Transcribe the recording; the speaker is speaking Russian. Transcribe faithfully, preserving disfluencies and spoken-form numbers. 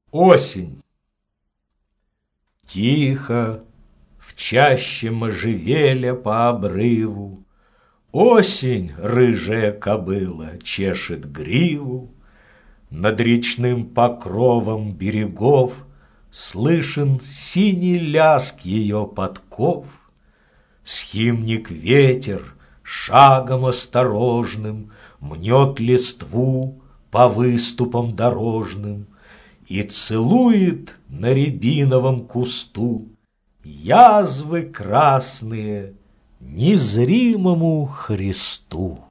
Осень. Тихо в чаще можжевеля по обрыву Осень, рыжая кобыла, чешет гриву. Над речным покровом берегов Слышен синий лязг ее подков. Схимник ветер шагом осторожным Мнет листву по выступам дорожным И целует на рябиновом кусту Язвы красные незримому Христу.